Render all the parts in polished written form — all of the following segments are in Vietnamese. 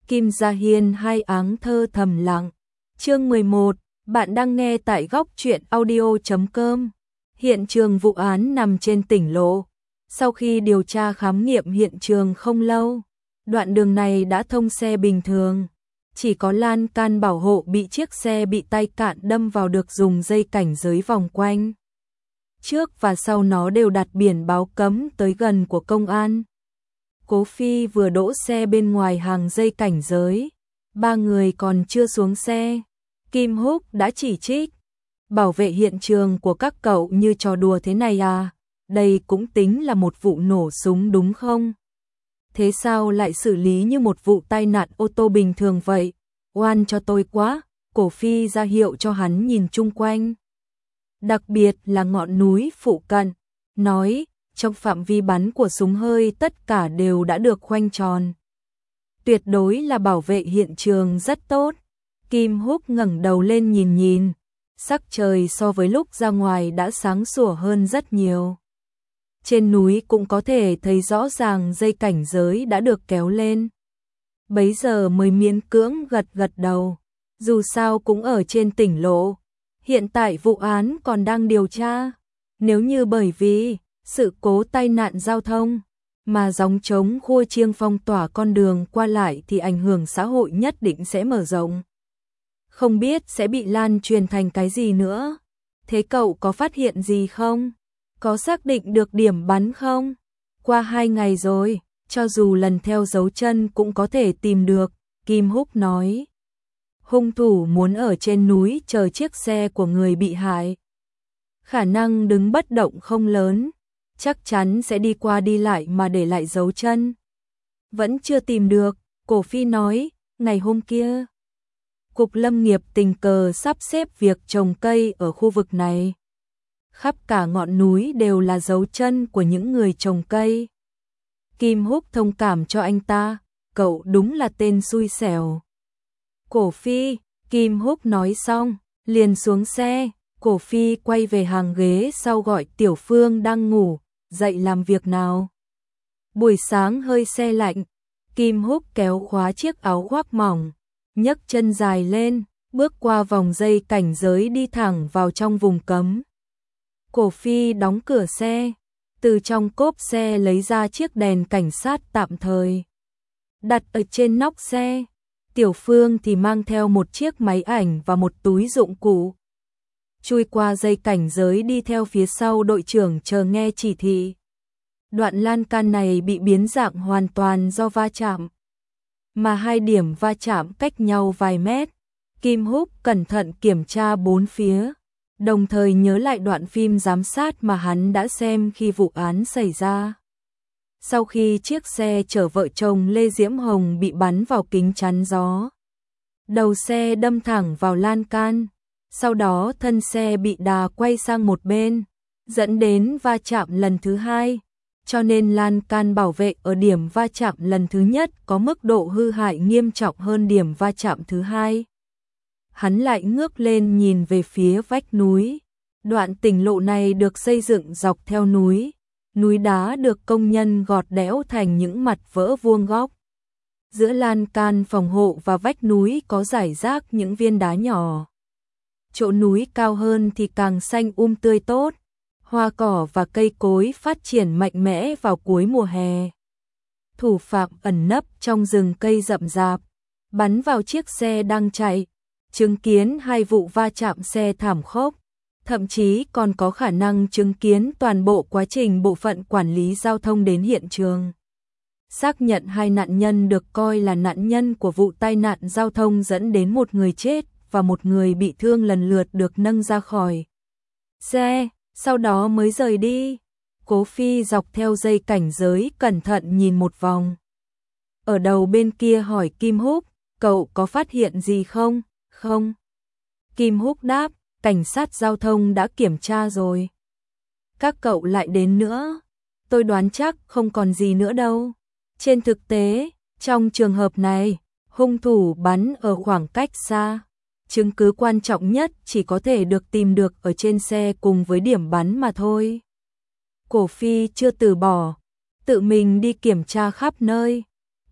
Kim Gia Hiên hai áng thơ thầm lặng. Chương 11, bạn đang nghe tại góc truyện audio.com. Hiện trường vụ án nằm trên tỉnh lộ. Sau khi điều tra khám nghiệm hiện trường không lâu, đoạn đường này đã thông xe bình thường. Chỉ có lan can bảo hộ bị chiếc xe bị tay cạn đâm vào được dùng dây cảnh giới vòng quanh. Trước và sau nó đều đặt biển báo cấm tới gần của công an. Cố Phi vừa đỗ xe bên ngoài hàng dây cảnh giới. Ba người còn chưa xuống xe. Kim Húc đã chỉ trích. Bảo vệ hiện trường của các cậu như trò đùa thế này à? Đây cũng tính là một vụ nổ súng đúng không? Thế sao lại xử lý như một vụ tai nạn ô tô bình thường vậy? Oan cho tôi quá. Cố Phi ra hiệu cho hắn nhìn chung quanh. Đặc biệt là ngọn núi phụ cận. Nói, trong phạm vi bắn của súng hơi tất cả đều đã được khoanh tròn. Tuyệt đối là bảo vệ hiện trường rất tốt. Kim Húc ngẩng đầu lên nhìn. Sắc trời so với lúc ra ngoài đã sáng sủa hơn rất nhiều. Trên núi cũng có thể thấy rõ ràng dây cảnh giới đã được kéo lên. Bấy giờ mới miễn cưỡng gật đầu. Dù sao cũng ở trên tỉnh lộ. Hiện tại vụ án còn đang điều tra. Nếu như bởi vì sự cố tai nạn giao thông mà gióng trống khua chiêng phong tỏa con đường qua lại thì ảnh hưởng xã hội nhất định sẽ mở rộng. Không biết sẽ bị lan truyền thành cái gì nữa. Thế cậu có phát hiện gì không? Có xác định được điểm bắn không? Qua 2 ngày rồi, cho dù lần theo dấu chân cũng có thể tìm được, Kim Húc nói. Hung thủ muốn ở trên núi chờ chiếc xe của người bị hại. Khả năng đứng bất động không lớn, chắc chắn sẽ đi qua đi lại mà để lại dấu chân. Vẫn chưa tìm được, Cố Phi nói, ngày hôm kia. Cục Lâm nghiệp tình cờ sắp xếp việc trồng cây ở khu vực này. Khắp cả ngọn núi đều là dấu chân của những người trồng cây. Kim Húc thông cảm cho anh ta, cậu đúng là tên xui xẻo. Cố Phi, Kim Húc nói xong, liền xuống xe. Cố Phi quay về hàng ghế sau gọi Tiểu Phương đang ngủ, dậy làm việc nào. Buổi sáng hơi se lạnh, Kim Húc kéo khóa chiếc áo khoác mỏng, nhấc chân dài lên, bước qua vòng dây cảnh giới đi thẳng vào trong vùng cấm. Cố Phi đóng cửa xe, từ trong cốp xe lấy ra chiếc đèn cảnh sát tạm thời, đặt ở trên nóc xe. Tiểu Phương thì mang theo một chiếc máy ảnh và một túi dụng cụ. Chui qua dây cảnh giới đi theo phía sau đội trưởng chờ nghe chỉ thị. Đoạn lan can này bị biến dạng hoàn toàn do va chạm. Mà 2 điểm va chạm cách nhau vài mét. Kim Húc cẩn thận kiểm tra 4 phía, đồng thời nhớ lại đoạn phim giám sát mà hắn đã xem khi vụ án xảy ra. Sau khi chiếc xe chở vợ chồng Lê Diễm Hồng bị bắn vào kính chắn gió, đầu xe đâm thẳng vào lan can, sau đó thân xe bị đà quay sang một bên, dẫn đến va chạm lần thứ 2, cho nên lan can bảo vệ ở điểm va chạm lần thứ nhất có mức độ hư hại nghiêm trọng hơn điểm va chạm thứ 2. Hắn lại ngước lên nhìn về phía vách núi. Đoạn tỉnh lộ này được xây dựng dọc theo núi. Núi đá được công nhân gọt đẽo thành những mặt vỡ vuông góc. Giữa lan can phòng hộ và vách núi có rải rác những viên đá nhỏ. Chỗ núi cao hơn thì càng xanh tươi tốt. Hoa cỏ và cây cối phát triển mạnh mẽ vào cuối mùa hè. Thủ phạm ẩn nấp trong rừng cây rậm rạp, bắn vào chiếc xe đang chạy, chứng kiến 2 vụ va chạm xe thảm khốc. Thậm chí còn có khả năng chứng kiến toàn bộ quá trình bộ phận quản lý giao thông đến hiện trường. Xác nhận 2 nạn nhân được coi là nạn nhân của vụ tai nạn giao thông dẫn đến 1 người chết và 1 người bị thương lần lượt được nâng ra khỏi xe, sau đó mới rời đi. Cố Phi dọc theo dây cảnh giới cẩn thận nhìn một vòng. Ở đầu bên kia hỏi Kim Húc, cậu có phát hiện gì không? Không. Kim Húc đáp, cảnh sát giao thông đã kiểm tra rồi. Các cậu lại đến nữa. Tôi đoán chắc không còn gì nữa đâu. Trên thực tế, trong trường hợp này, hung thủ bắn ở khoảng cách xa. Chứng cứ quan trọng nhất chỉ có thể được tìm được ở trên xe cùng với điểm bắn mà thôi. Cố Phi chưa từ bỏ, tự mình đi kiểm tra khắp nơi.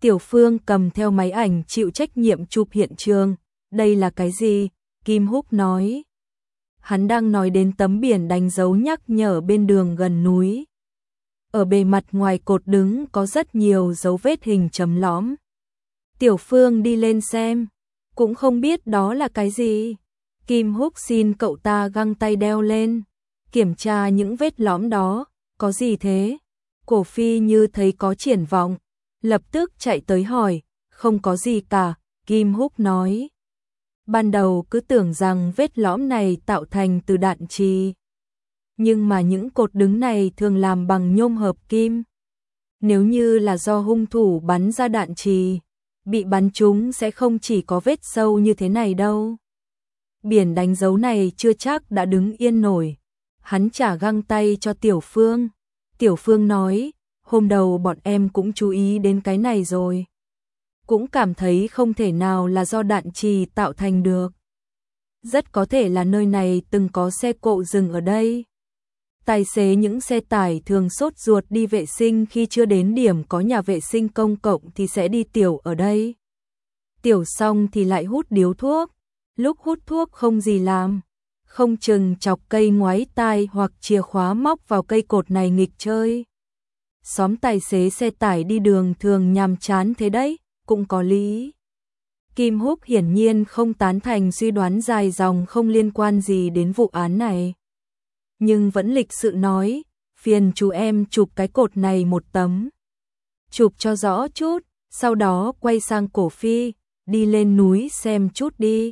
Tiểu Phương cầm theo máy ảnh chịu trách nhiệm chụp hiện trường. Đây là cái gì? Kim Húc nói. Hắn đang nói đến tấm biển đánh dấu nhắc nhở bên đường gần núi. Ở bề mặt ngoài cột đứng có rất nhiều dấu vết hình chấm lõm. Tiểu Phương đi lên xem, cũng không biết đó là cái gì. Kim Húc xin cậu ta găng tay đeo lên, kiểm tra những vết lõm đó, có gì thế? Cổ Phi như thấy có triển vọng, lập tức chạy tới hỏi, không có gì cả, Kim Húc nói. Ban đầu cứ tưởng rằng vết lõm này tạo thành từ đạn chì. Nhưng mà những cột đứng này thường làm bằng nhôm hợp kim. Nếu như là do hung thủ bắn ra đạn chì, bị bắn trúng sẽ không chỉ có vết sâu như thế này đâu. Biển đánh dấu này chưa chắc đã đứng yên nổi. Hắn trả găng tay cho Tiểu Phương. Tiểu Phương nói, hôm đầu bọn em cũng chú ý đến cái này rồi. Cũng cảm thấy không thể nào là do đạn chì tạo thành được. Rất có thể là nơi này từng có xe cộ dừng ở đây. Tài xế những xe tải thường sốt ruột đi vệ sinh khi chưa đến điểm có nhà vệ sinh công cộng thì sẽ đi tiểu ở đây. Tiểu xong thì lại hút điếu thuốc. Lúc hút thuốc không gì làm, không chừng chọc cây ngoáy tai hoặc chìa khóa móc vào cây cột này nghịch chơi. Xóm tài xế xe tải đi đường thường nhàm chán thế đấy, cũng có lý. Kim Húc hiển nhiên không tán thành suy đoán dài dòng không liên quan gì đến vụ án này. Nhưng vẫn lịch sự nói, phiền chú em chụp cái cột này một tấm. Chụp cho rõ chút, sau đó quay sang Cổ Phi, đi lên núi xem chút đi.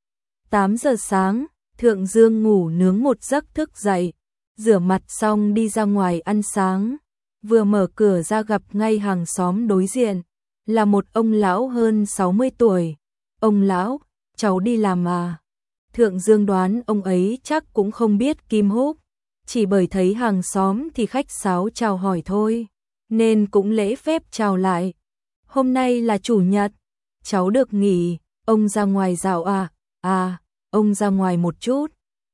8 giờ sáng, Thượng Dương ngủ nướng một giấc thức dậy, rửa mặt xong đi ra ngoài ăn sáng. Vừa mở cửa ra gặp ngay hàng xóm đối diện, là một ông lão hơn 60 tuổi. Ông lão, cháu đi làm à? Thượng Dương đoán ông ấy chắc cũng không biết Kim Húc, chỉ bởi thấy hàng xóm thì khách sáo chào hỏi thôi, nên cũng lễ phép chào lại. Hôm nay là chủ nhật, cháu được nghỉ, ông ra ngoài dạo à? À, ông ra ngoài một chút.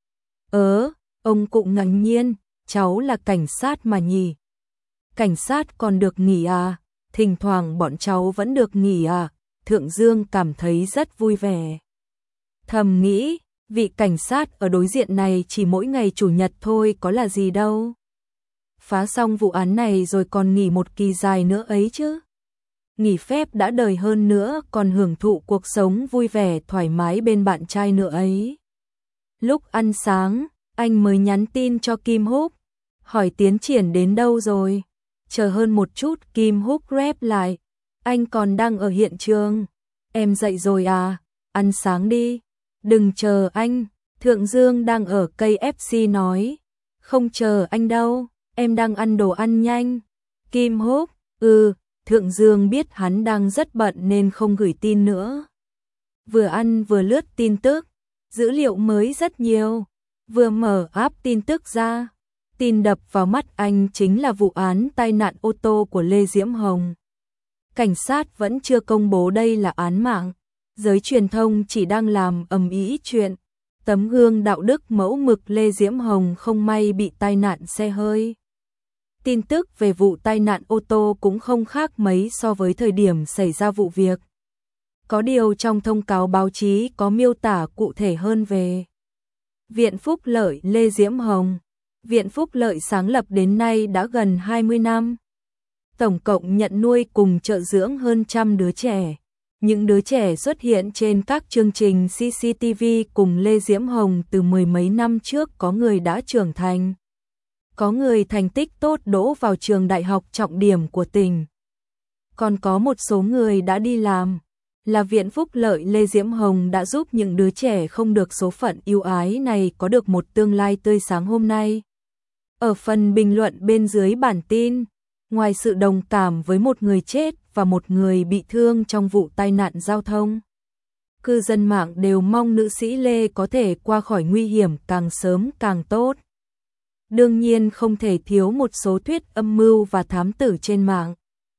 Ông cũng ngạc nhiên, cháu là cảnh sát mà nhỉ? Cảnh sát còn được nghỉ à? Thỉnh thoảng bọn cháu vẫn được nghỉ à? Thượng Dương cảm thấy rất vui vẻ. Thầm nghĩ, vị cảnh sát ở đối diện này chỉ mỗi ngày chủ nhật thôi có là gì đâu. Phá xong vụ án này rồi còn nghỉ một kỳ dài nữa ấy chứ. Nghỉ phép đã đời hơn nữa còn hưởng thụ cuộc sống vui vẻ thoải mái bên bạn trai nữa ấy. Lúc ăn sáng, anh mới nhắn tin cho Kim Húc, hỏi tiến triển đến đâu rồi. Chờ hơn một chút Kim Húc rep lại, anh còn đang ở hiện trường. Em dậy rồi à, ăn sáng đi. Đừng chờ anh, Thượng Dương đang ở KFC nói. Không chờ anh đâu, em đang ăn đồ ăn nhanh. Kim Húc, Thượng Dương biết hắn đang rất bận nên không gửi tin nữa. Vừa ăn vừa lướt tin tức, dữ liệu mới rất nhiều. Vừa mở app tin tức ra, tin đập vào mắt anh chính là vụ án tai nạn ô tô của Lê Diễm Hồng. Cảnh sát vẫn chưa công bố đây là án mạng, giới truyền thông chỉ đang làm ầm ĩ chuyện. Tấm gương đạo đức mẫu mực Lê Diễm Hồng không may bị tai nạn xe hơi. Tin tức về vụ tai nạn ô tô cũng không khác mấy so với thời điểm xảy ra vụ việc. Có điều trong thông cáo báo chí có miêu tả cụ thể hơn về Viện Phúc Lợi Lê Diễm Hồng. Viện Phúc Lợi sáng lập đến nay đã gần 20 năm. Tổng cộng nhận nuôi cùng trợ dưỡng hơn 100 đứa trẻ. Những đứa trẻ xuất hiện trên các chương trình CCTV cùng Lê Diễm Hồng từ mười mấy năm trước có người đã trưởng thành. Có người thành tích tốt đỗ vào trường đại học trọng điểm của tỉnh. Còn có một số người đã đi làm. Là Viện Phúc Lợi Lê Diễm Hồng đã giúp những đứa trẻ không được số phận ưu ái này có được một tương lai tươi sáng hôm nay. Ở phần bình luận bên dưới bản tin, ngoài sự đồng cảm với một người chết và một người bị thương trong vụ tai nạn giao thông, cư dân mạng đều mong nữ sĩ Lê có thể qua khỏi nguy hiểm càng sớm càng tốt. Đương nhiên không thể thiếu một số thuyết âm mưu và thám tử trên mạng.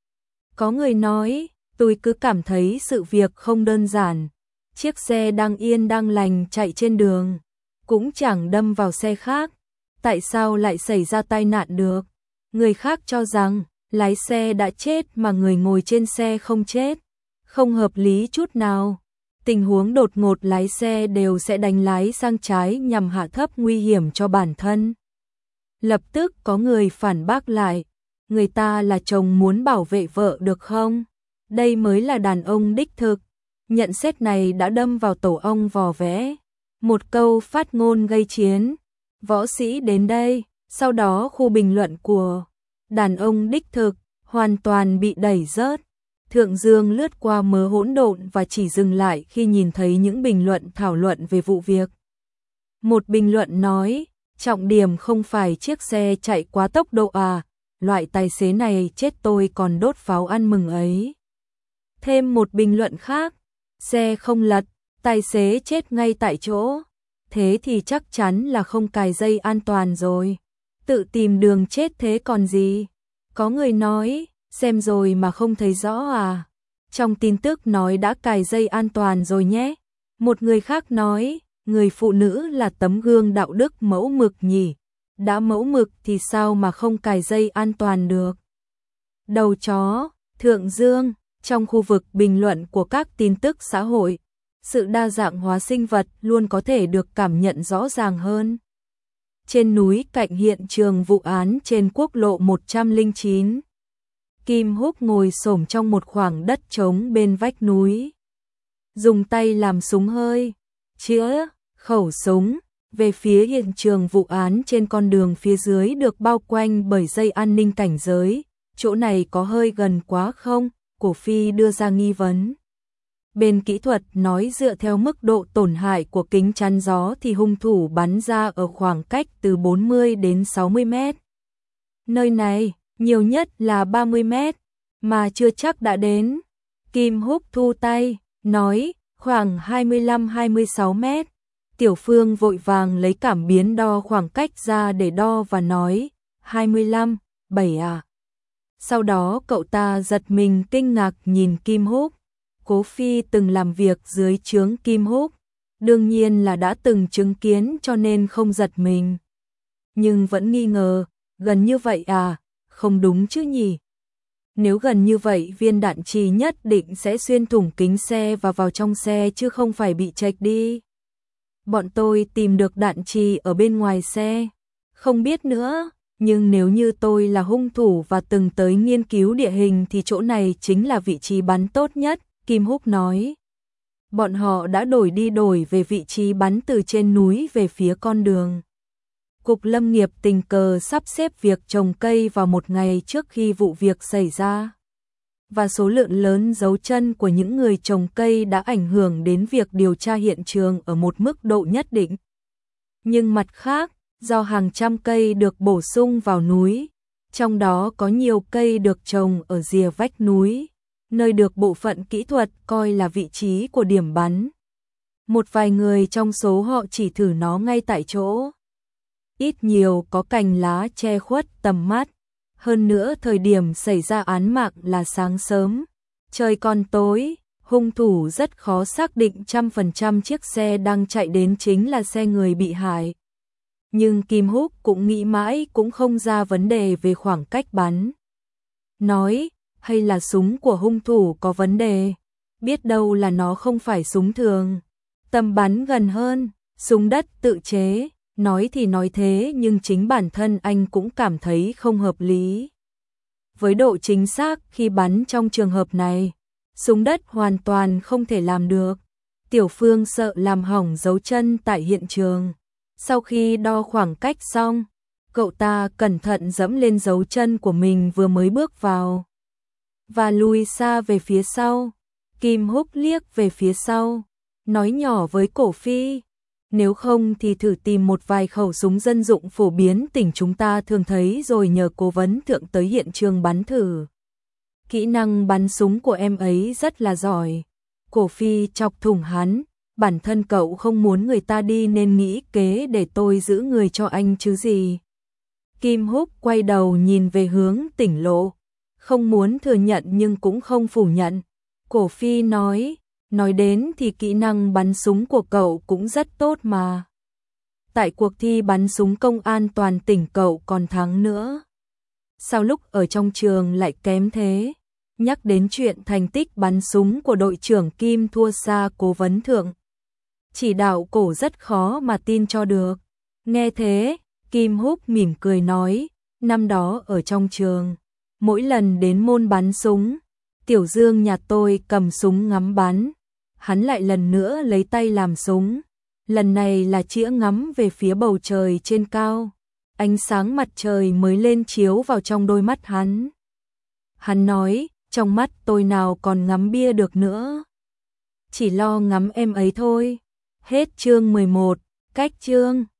Có người nói, tôi cứ cảm thấy sự việc không đơn giản. Chiếc xe đang yên đang lành chạy trên đường, cũng chẳng đâm vào xe khác. Tại sao lại xảy ra tai nạn được? Người khác cho rằng Lái xe đã chết mà người ngồi trên xe không chết, không hợp lý chút nào. Tình huống đột ngột lái xe đều sẽ đánh lái sang trái nhằm hạ thấp nguy hiểm cho bản thân. Lập tức có người phản bác lại, người ta là chồng muốn bảo vệ vợ được không? Đây mới là đàn ông đích thực. Nhận xét này đã đâm vào tổ ong vò vẽ. Một câu phát ngôn gây chiến. Võ sĩ đến đây, sau đó khu bình luận của đàn ông đích thực hoàn toàn bị đẩy rớt. Thượng Dương lướt qua mớ hỗn độn và chỉ dừng lại khi nhìn thấy những bình luận thảo luận về vụ việc. Một bình luận nói, trọng điểm không phải chiếc xe chạy quá tốc độ à, loại tài xế này chết tôi còn đốt pháo ăn mừng ấy. Thêm một bình luận khác, xe không lật, tài xế chết ngay tại chỗ, thế thì chắc chắn là không cài dây an toàn rồi, tự tìm đường chết thế còn gì. Có người nói, xem rồi mà không thấy rõ à, trong tin tức nói đã cài dây an toàn rồi nhé. Một người khác nói, người phụ nữ là tấm gương đạo đức mẫu mực nhỉ, đã mẫu mực thì sao mà không cài dây an toàn được. Đầu chó, Thượng Dương, trong khu vực bình luận của các tin tức xã hội, sự đa dạng hóa sinh vật luôn có thể được cảm nhận rõ ràng hơn. Trên núi cạnh hiện trường vụ án trên quốc lộ 109, Kim Húc ngồi xổm trong một khoảng đất trống bên vách núi, dùng tay làm súng hơi, chĩa khẩu súng về phía hiện trường vụ án. Trên con đường phía dưới được bao quanh bởi dây an ninh cảnh giới, chỗ này có hơi gần quá không? Cổ Phi đưa ra nghi vấn. Bên kỹ thuật nói dựa theo mức độ tổn hại của kính chắn gió thì hung thủ bắn ra ở khoảng cách từ 40 đến 60 mét. Nơi này, nhiều nhất là 30 mét, mà chưa chắc đã đến. Kim Húc thu tay, nói, khoảng 25-26 mét. Tiểu Phương vội vàng lấy cảm biến đo khoảng cách ra để đo và nói, 25, 7 à. Sau đó cậu ta giật mình kinh ngạc nhìn Kim Húc. Cố Phi từng làm việc dưới trướng Kim Húc, đương nhiên là đã từng chứng kiến cho nên không giật mình. Nhưng vẫn nghi ngờ, gần như vậy à, không đúng chứ nhỉ? Nếu gần như vậy viên đạn trì nhất định sẽ xuyên thủng kính xe và vào trong xe chứ không phải bị chệch đi. Bọn tôi tìm được đạn trì ở bên ngoài xe, không biết nữa. Nhưng nếu như tôi là hung thủ và từng tới nghiên cứu địa hình thì chỗ này chính là vị trí bắn tốt nhất, Kim Húc nói. Bọn họ đã đổi đi đổi về vị trí bắn từ trên núi về phía con đường. Cục Lâm nghiệp tình cờ sắp xếp việc trồng cây vào một ngày trước khi vụ việc xảy ra. Và số lượng lớn dấu chân của những người trồng cây đã ảnh hưởng đến việc điều tra hiện trường ở một mức độ nhất định. Nhưng mặt khác, do hàng trăm cây được bổ sung vào núi, trong đó có nhiều cây được trồng ở rìa vách núi, nơi được bộ phận kỹ thuật coi là vị trí của điểm bắn. Một vài người trong số họ chỉ thử nó ngay tại chỗ. Ít nhiều có cành lá che khuất tầm mắt. Hơn nữa thời điểm xảy ra án mạng là sáng sớm, trời còn tối, hung thủ rất khó xác định 100% chiếc xe đang chạy đến chính là xe người bị hại. Nhưng Kim Húc cũng nghĩ mãi cũng không ra vấn đề về khoảng cách bắn. Nói, hay là súng của hung thủ có vấn đề, biết đâu là nó không phải súng thường. Tầm bắn gần hơn, súng đất tự chế, nói thì nói thế nhưng chính bản thân anh cũng cảm thấy không hợp lý. Với độ chính xác khi bắn trong trường hợp này, súng đất hoàn toàn không thể làm được. Tiểu Phương sợ làm hỏng dấu chân tại hiện trường. Sau khi đo khoảng cách xong, cậu ta cẩn thận dẫm lên dấu chân của mình vừa mới bước vào và lùi xa về phía sau. Kim Húc liếc về phía sau, nói nhỏ với Cổ Phi, nếu không thì thử tìm một vài khẩu súng dân dụng phổ biến tỉnh chúng ta thường thấy rồi nhờ cố vấn thượng tới hiện trường bắn thử. Kỹ năng bắn súng của em ấy rất là giỏi. Cổ Phi chọc thủng hắn, bản thân cậu không muốn người ta đi nên nghĩ kế để tôi giữ người cho anh chứ gì. Kim Húc quay đầu nhìn về hướng tỉnh lộ, không muốn thừa nhận nhưng cũng không phủ nhận. Cổ Phi nói đến thì kỹ năng bắn súng của cậu cũng rất tốt mà. Tại cuộc thi bắn súng công an toàn tỉnh cậu còn thắng nữa. sao lúc ở trong trường lại kém thế? Nhắc đến chuyện thành tích bắn súng của đội trưởng Kim thua xa cố vấn thượng. Chỉ đạo cổ rất khó mà tin cho được. Nghe thế, Kim Húc mỉm cười nói, năm đó ở trong trường, mỗi lần đến môn bắn súng, Tiểu Dương nhà tôi cầm súng ngắm bắn, hắn lại lần nữa lấy tay làm súng. Lần này là chĩa ngắm về phía bầu trời trên cao, ánh sáng mặt trời mới lên chiếu vào trong đôi mắt hắn. Hắn nói, trong mắt tôi nào còn ngắm bia được nữa, chỉ lo ngắm em ấy thôi. Hết chương 11, cách chương